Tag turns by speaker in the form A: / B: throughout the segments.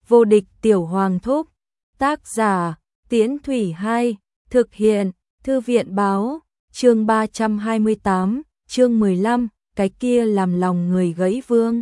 A: Vô địch tiểu hoàng thúc. Tác giả, Tiễn Thủy 2, thực hiện, Thư viện báo, chương 328, chương 15, cái kia làm lòng người gãy vương.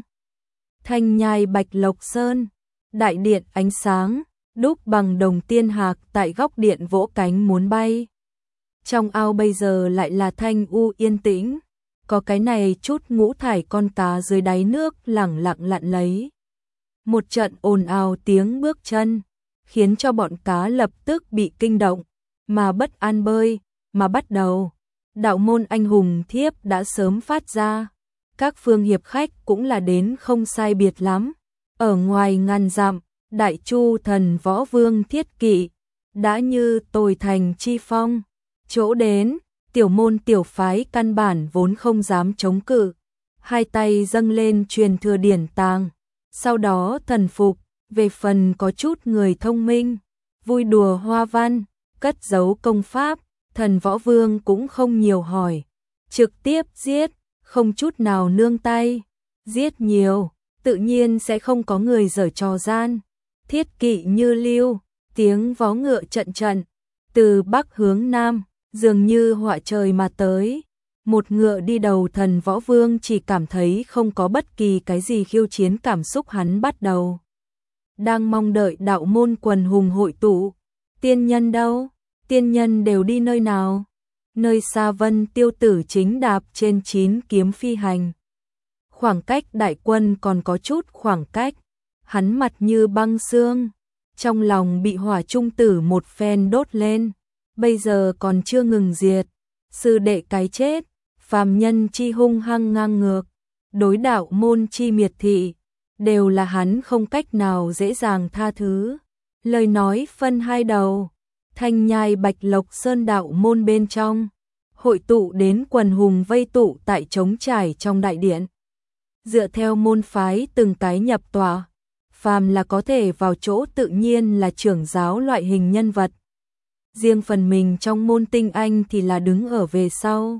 A: Thanh nhai Bạch Lộc Sơn, đại điện ánh sáng, đúc bằng đồng tiên hạc tại góc điện vỗ cánh muốn bay. Trong ao bây giờ lại là thanh u yên tĩnh, có cái này chút ngũ thải con cá dưới đáy nước lẳng lặng lặn lấy. Một trận ồn ào tiếng bước chân, khiến cho bọn cá lập tức bị kinh động, mà bất an bơi, mà bắt đầu. Đạo môn anh hùng thiếp đã sớm phát ra, các phương hiệp khách cũng là đến không sai biệt lắm. Ở ngoài ngàn dặm, Đại Chu thần võ vương Thiết Kỵ đã như tồi thành chi phong, chỗ đến, tiểu môn tiểu phái căn bản vốn không dám chống cự, hai tay dâng lên truyền thừa điển tàng, sau đó thần phục. Về phần có chút người thông minh, vui đùa hoa văn, cất giấu công pháp, thần võ vương cũng không nhiều hỏi, trực tiếp giết, không chút nào nương tay. Giết nhiều, tự nhiên sẽ không có người giở trò gian. Thiết Kỵ như lưu, tiếng vó ngựa trận trận, từ bắc hướng nam, dường như họa trời mà tới. Một ngựa đi đầu, thần võ vương chỉ cảm thấy không có bất kỳ cái gì khiêu chiến cảm xúc, hắn bắt đầu đang mong đợi đạo môn quần hùng hội tụ. Tiên nhân đâu? Tiên nhân đều đi nơi nào? Nơi xa Vân Tiêu Tử chính đạp trên 9 kiếm phi hành. Khoảng cách đại quân còn có chút khoảng cách, hắn mặt như băng xương, trong lòng bị hỏa trung tử một phen đốt lên, bây giờ còn chưa ngừng diệt. Sư đệ cái chết, phàm nhân chi hung hăng ngang ngược, đối đạo môn chi miệt thị, đều là hắn không cách nào dễ dàng tha thứ. Lời nói phân hai đầu, thanh nhai Bạch Lộc Sơn đạo môn bên trong, hội tụ đến quần hùng vây tụ tại trống trải trong đại điện. Dựa theo môn phái từng cái nhập tòa, phàm là có thể vào chỗ tự nhiên là trưởng giáo loại hình nhân vật. Riêng phần mình trong môn tinh anh thì là đứng ở về sau.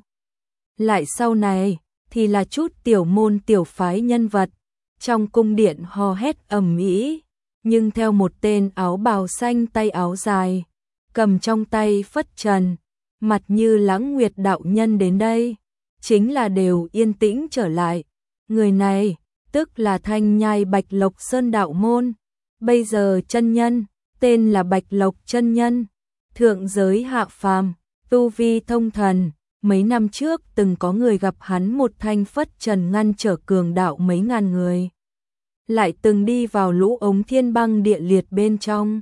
A: Lại sau này thì là chút tiểu môn tiểu phái nhân vật. Trong cung điện hò hét ầm ĩ, nhưng theo một tên áo bào xanh tay áo dài, cầm trong tay phất trần, mặt như lãng nguyệt đạo nhân đến đây, chính là đều yên tĩnh trở lại. Người này, tức là thanh nhai Bạch Lộc Sơn đạo môn, bây giờ chân nhân, tên là Bạch Lộc chân nhân, thượng giới hạ phàm, tu vi thông thần. Mấy năm trước từng có người gặp hắn một thanh phất trần ngăn trở cường đạo mấy ngàn người. Lại từng đi vào lũ ống thiên băng địa liệt bên trong.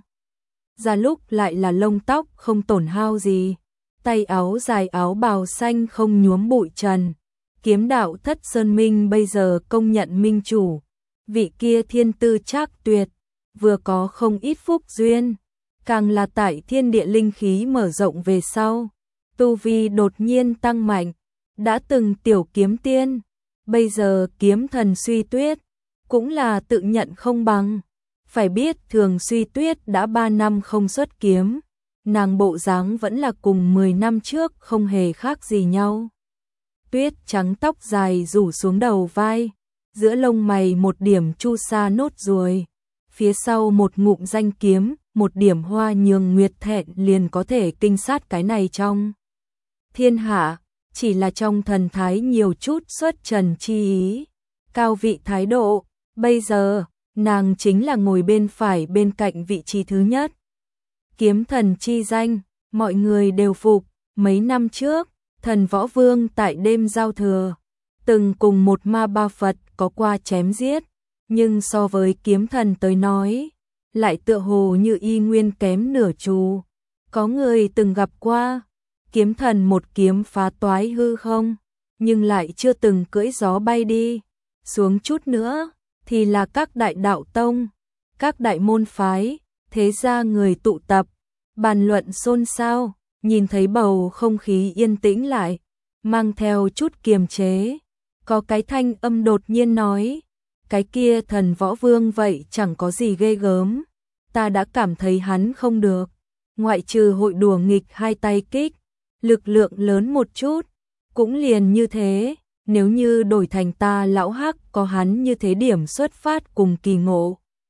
A: Ra lúc lại là lông tóc không tổn hao gì. Tay áo dài áo bào xanh không nhuốm bụi trần. Kiếm đạo Thất Sơn Minh bây giờ công nhận minh chủ. Vị kia thiên tư trác tuyệt, vừa có không ít phúc duyên. Càng là tại thiên địa linh khí mở rộng về sau, tu vi đột nhiên tăng mạnh, đã từng tiểu kiếm tiên, bây giờ kiếm thần Suy Tuyết, cũng là tự nhận không bằng. Phải biết Thường Suy Tuyết đã 3 năm không xuất kiếm, nàng bộ dáng vẫn là cùng 10 năm trước không hề khác gì nhau. Tuyết trắng tóc dài rủ xuống đầu vai, giữa lông mày một điểm chu sa nốt ruồi, phía sau một ngụm danh kiếm, một điểm hoa nhường nguyệt thẹn liền có thể kinh sát cái này trong thiên hạ, chỉ là trong thần thái nhiều chút xuất trần chi ý, cao vị thái độ. Bây giờ, nàng chính là ngồi bên phải bên cạnh vị trí thứ nhất. Kiếm thần chi danh, mọi người đều phục. Mấy năm trước, thần võ vương tại đêm giao thừa, từng cùng một ma ba Phật có qua chém giết, nhưng so với kiếm thần tới nói, lại tựa hồ như y nguyên kém nửa chu. Có người từng gặp qua kiếm thần một kiếm phá toái hư không, nhưng lại chưa từng cưỡi gió bay đi. Xuống chút nữa thì là các đại đạo tông, các đại môn phái, thế gia người tụ tập, bàn luận xôn xao. Nhìn thấy bầu không khí yên tĩnh lại, mang theo chút kiềm chế, có cái thanh âm đột nhiên nói, cái kia thần võ vương vậy chẳng có gì ghê gớm, ta đã cảm thấy hắn không được, ngoại trừ hội đùa nghịch hai tay kích, lực lượng lớn một chút, cũng liền như thế. Nếu như đổi thành ta lão hắc có hắn như thế điểm xuất phát cùng kỳ ngộ,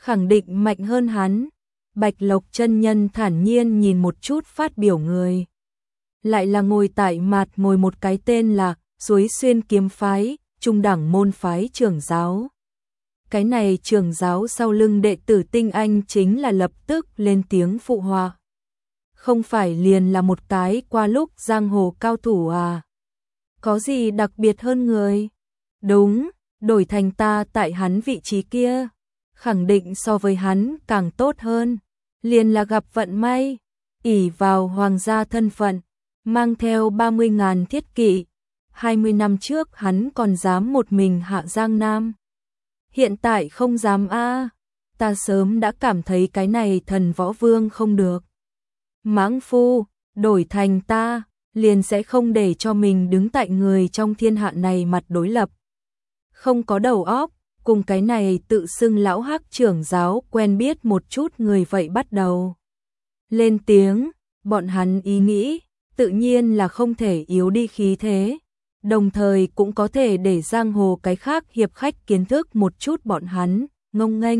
A: khẳng định mạnh hơn hắn. Bạch Lộc chân nhân thản nhiên nhìn một chút phát biểu người. Lại là ngồi tại mặt ngồi một cái tên là Suối Xuyên Kiếm Phái, trung đẳng môn phái trưởng giáo. Cái này trưởng giáo sau lưng đệ tử tinh anh chính là lập tức lên tiếng phụ họa. Không phải liền là một cái qua lúc giang hồ cao thủ à? Có gì đặc biệt hơn người? Đúng, đổi thành ta tại hắn vị trí kia, khẳng định so với hắn càng tốt hơn. Liền là gặp vận may, ỷ vào hoàng gia thân phận, mang theo 30.000 thiết kỵ. 20 năm trước hắn còn dám một mình hạ Giang Nam. Hiện tại không dám a. Ta sớm đã cảm thấy cái này thần võ vương không được. Mãng phu, đổi thành ta, liền sẽ không để cho mình đứng tại người trong thiên hạ này mặt đối lập. Không có đầu óc, cùng cái này tự xưng lão hắc trưởng giáo quen biết một chút người vậy bắt đầu lên tiếng, bọn hắn ý nghĩ, tự nhiên là không thể yếu đi khí thế, đồng thời cũng có thể để giang hồ cái khác hiệp khách kiến thức một chút bọn hắn, ngông nghênh.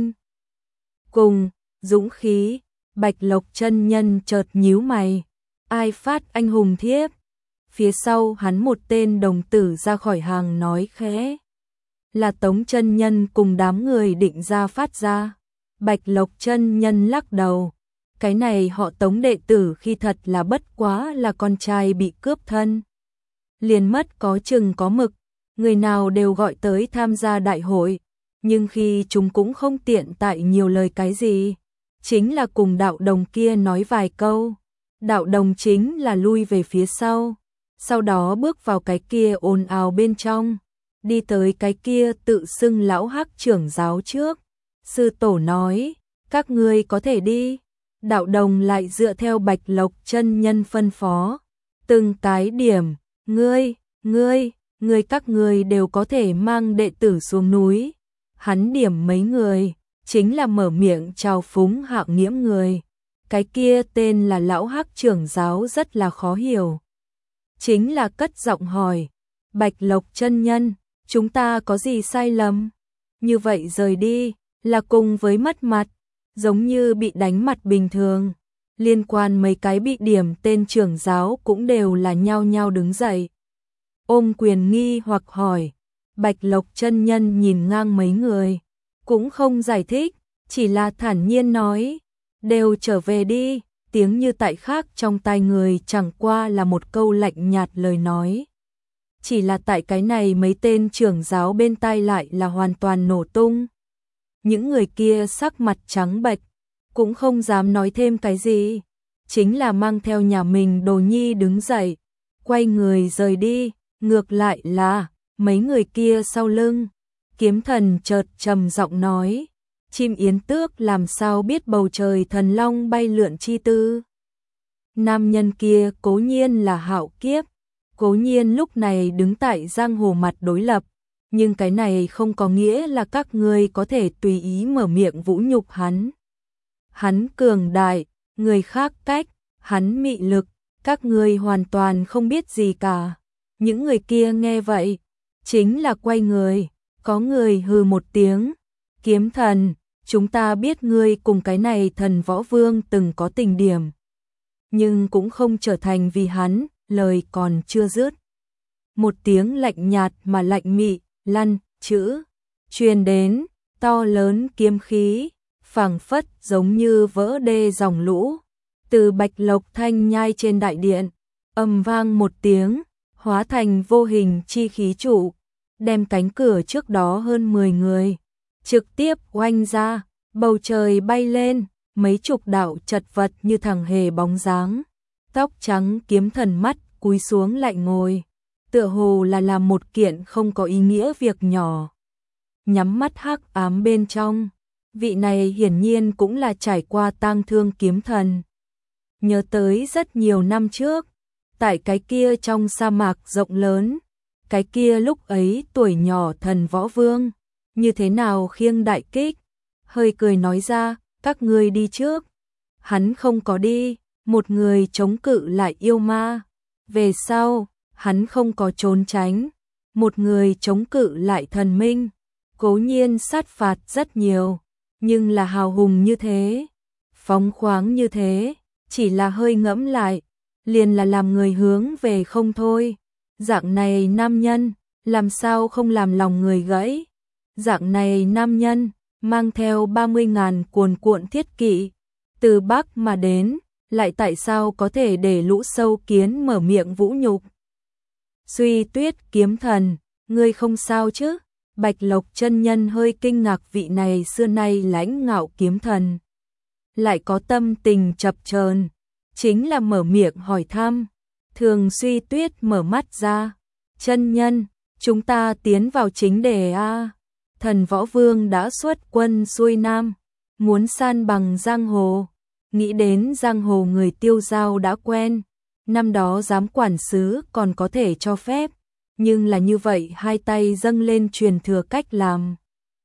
A: Cùng, dũng khí, Bạch Lộc chân nhân chợt nhíu mày, ai phát anh hùng thiếp? Phía sau hắn một tên đồng tử ra khỏi hàng nói khẽ. Là Tống chân nhân cùng đám người định ra phát ra. Bạch Lộc chân nhân lắc đầu. Cái này họ Tống đệ tử khi thật là bất quá là con trai bị cướp thân. Liền mất có chừng có mực, người nào đều gọi tới tham gia đại hội, nhưng khi chúng cũng không tiện tại nhiều lời cái gì. Chính là cùng đạo đồng kia nói vài câu. Đạo đồng chính là lui về phía sau đó bước vào cái kia ồn ào bên trong. Đi tới cái kia tự xưng lão hắc trưởng giáo trước. Sư tổ nói, các ngươi có thể đi. Đạo đồng lại dựa theo Bạch Lộc chân nhân phân phó. Từng cái điểm, ngươi các ngươi đều có thể mang đệ tử xuống núi. Hắn điểm mấy người, chính là mở miệng chào phúng Hạo Nghiễm người. Cái kia tên là lão hắc trưởng giáo rất là khó hiểu. Chính là cất giọng hỏi, Bạch Lộc chân nhân, chúng ta có gì sai lầm? Như vậy rời đi, là cùng với mất mặt, giống như bị đánh mặt bình thường. Liên quan mấy cái bị điểm tên trưởng giáo cũng đều là nhao nhao đứng dậy. Ôm quyền nghi hoặc hỏi, Bạch Lộc chân nhân nhìn ngang mấy người, cũng không giải thích, chỉ là thản nhiên nói, đều trở về đi, tiếng như tại khác trong tai người chẳng qua là một câu lạnh nhạt lời nói. Chỉ là tại cái này mấy tên trưởng giáo bên tai lại là hoàn toàn nổ tung. Những người kia sắc mặt trắng bệch, cũng không dám nói thêm cái gì, chính là mang theo nhà mình đồ nhi đứng dậy, quay người rời đi, ngược lại là mấy người kia sau lưng. Kiếm thần chợt trầm giọng nói, chim yến tước làm sao biết bầu trời thần long bay lượn chi tư. Nam nhân kia cố nhiên là Hạo Kiếp, cố nhiên lúc này đứng tại giang hồ mặt đối lập, nhưng cái này không có nghĩa là các ngươi có thể tùy ý mở miệng vũ nhục hắn. Hắn cường đại, người khác cách, hắn mị lực, các ngươi hoàn toàn không biết gì cả. Những người kia nghe vậy, chính là quay người, có người hừ một tiếng, kiếm thần, chúng ta biết ngươi cùng cái này thần võ vương từng có tình điểm, nhưng cũng không trở thành vì hắn, lời còn chưa dứt. Một tiếng lạnh nhạt mà lạnh mị, lăn, chữ, truyền đến, to lớn kiếm khí, phảng phất giống như vỡ đê dòng lũ, từ Bạch Lộc thanh nhai trên đại điện, ầm vang một tiếng, hóa thành vô hình chi khí trụ, đem cánh cửa trước đó hơn 10 người, trực tiếp oanh ra, bầu trời bay lên, mấy chục đạo chật vật như thằng hề bóng dáng, tóc trắng kiếm thần mắt cúi xuống lại ngồi, tựa hồ là làm một kiện không có ý nghĩa việc nhỏ. Nhắm mắt hắc ám bên trong, vị này hiển nhiên cũng là trải qua tang thương kiếm thần. Nhớ tới rất nhiều năm trước, tại cái kia trong sa mạc rộng lớn, cái kia lúc ấy tuổi nhỏ thần võ vương, như thế nào khiêng đại kích, hơi cười nói ra, các ngươi đi trước. Hắn không có đi, một người chống cự lại yêu ma. Về sau, hắn không có trốn tránh, một người chống cự lại thần minh. Cố nhiên sát phạt rất nhiều, nhưng là hào hùng như thế, phóng khoáng như thế, chỉ là hơi ngẫm lại, liền là làm người hướng về không thôi. Dạng này nam nhân, làm sao không làm lòng người gãy? Dạng này nam nhân, mang theo 30.000 cuồn cuộn thiết kỵ, từ Bắc mà đến, lại tại sao có thể để lũ sâu kiến mở miệng vũ nhục? Suy Tuyết kiếm thần, ngươi không sao chứ? Bạch Lộc chân nhân hơi kinh ngạc, vị này xưa nay lãnh ngạo kiếm thần, lại có tâm tình chập chờn, chính là mở miệng hỏi thăm. Thường Suy Tuyết mở mắt ra, chân nhân, chúng ta tiến vào chính đề a. Thần Võ Vương đã xuất quân xuôi nam, muốn san bằng giang hồ, nghĩ đến giang hồ người tiêu dao đã quen, năm đó giám quản sứ còn có thể cho phép, nhưng là như vậy hai tay dâng lên truyền thừa cách làm.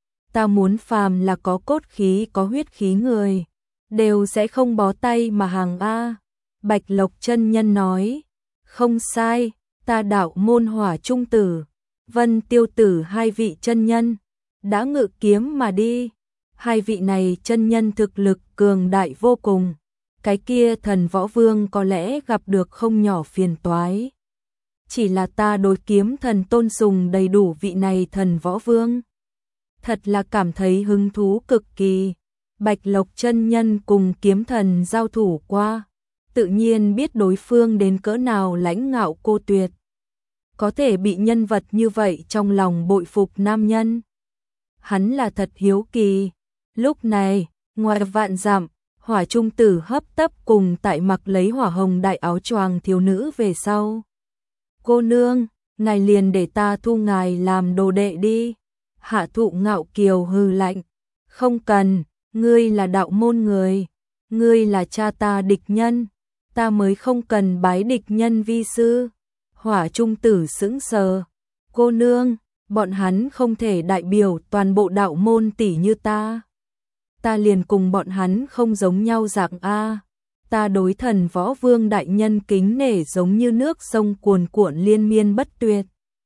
A: Ta muốn phàm là có cốt khí có huyết khí người, đều sẽ không bó tay mà hàng a. Bạch Lộc chân nhân nói, không sai, ta đạo môn Hỏa Trung Tử, Vân Tiêu Tử hai vị chân nhân, đã ngự kiếm mà đi. Hai vị này chân nhân thực lực cường đại vô cùng, cái kia Thần Võ Vương có lẽ gặp được không nhỏ phiền toái. Chỉ là ta đối kiếm thần tôn sùng đầy đủ vị này Thần Võ Vương, thật là cảm thấy hứng thú cực kỳ. Bạch Lộc chân nhân cùng kiếm thần giao thủ qua, tự nhiên biết đối phương đến cỡ nào lãnh ngạo cô tuyệt, có thể bị nhân vật như vậy trong lòng bội phục nam nhân. Hắn là thật hiếu kỳ. Lúc này, ngoài vạn dặm, Hỏa Trung Tử hấp tấp cùng tại mặc lấy hỏa hồng đại áo choàng thiếu nữ về sau. Cô nương, ngài liền để ta thu ngài làm đồ đệ đi. Hạ Thụ Ngạo Kiều hừ lạnh, không cần, ngươi là đạo môn người, ngươi là cha ta địch nhân, ta mới không cần bái địch nhân vi sư. Hỏa Trung Tử sững sờ, cô nương, bọn hắn không thể đại biểu toàn bộ đạo môn tỷ như ta. Ta liền cùng bọn hắn không giống nhau dạng a. Ta đối Thần Võ Vương đại nhân kính nể giống như nước sông cuồn cuộn liên miên bất tuyệt.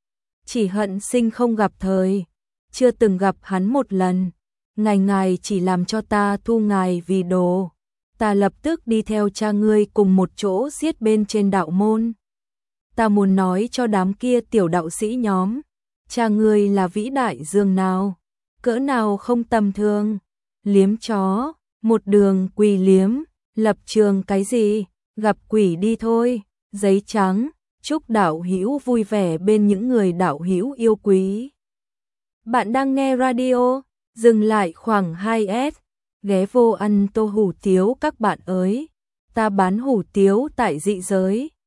A: Chỉ hận sinh không gặp thời, chưa từng gặp hắn một lần. Ngài chỉ làm cho ta thu ngài vì đồ, ta lập tức đi theo cha ngươi cùng một chỗ giết bên trên đạo môn. Ta muốn nói cho đám kia tiểu đạo sĩ nhóm, cha ngươi là vĩ đại dường nào, cỡ nào không tầm thường. Liếm chó, một đường quỳ liếm, lập trường cái gì, gặp quỷ đi thôi. Giấy trắng, chúc đạo hữu vui vẻ bên những người đạo hữu yêu quý. Bạn đang nghe radio, dừng lại khoảng 2S, ghé vô ăn tô hủ tiếu các bạn ơi. Ta bán hủ tiếu tại dị giới.